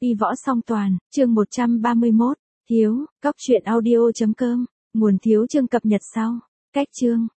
Y võ song toàn, chương 131, thiếu, cóc truyện audio.com, nguồn thiếu chương cập nhật sau, cách chương.